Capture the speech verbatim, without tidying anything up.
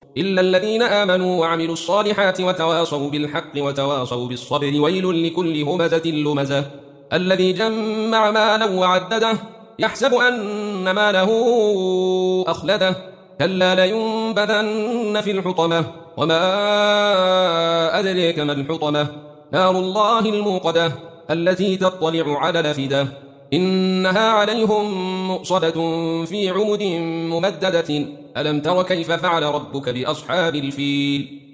إلا الذين آمنوا وعملوا الصالحات وتواصوا بالحق وتواصوا بالصبر. ويل لكل همزة لمزة الذي جمع مالا وعدده يحسب أن ماله أخلده كلا لينبذن في الحطمة وما أدريك ما الحطمة نار الله الموقدة التي تطلع على الأفئدة إنها عليهم مؤصدة في عمد ممددة ألم تر كيف فعل ربك بأصحاب الفيل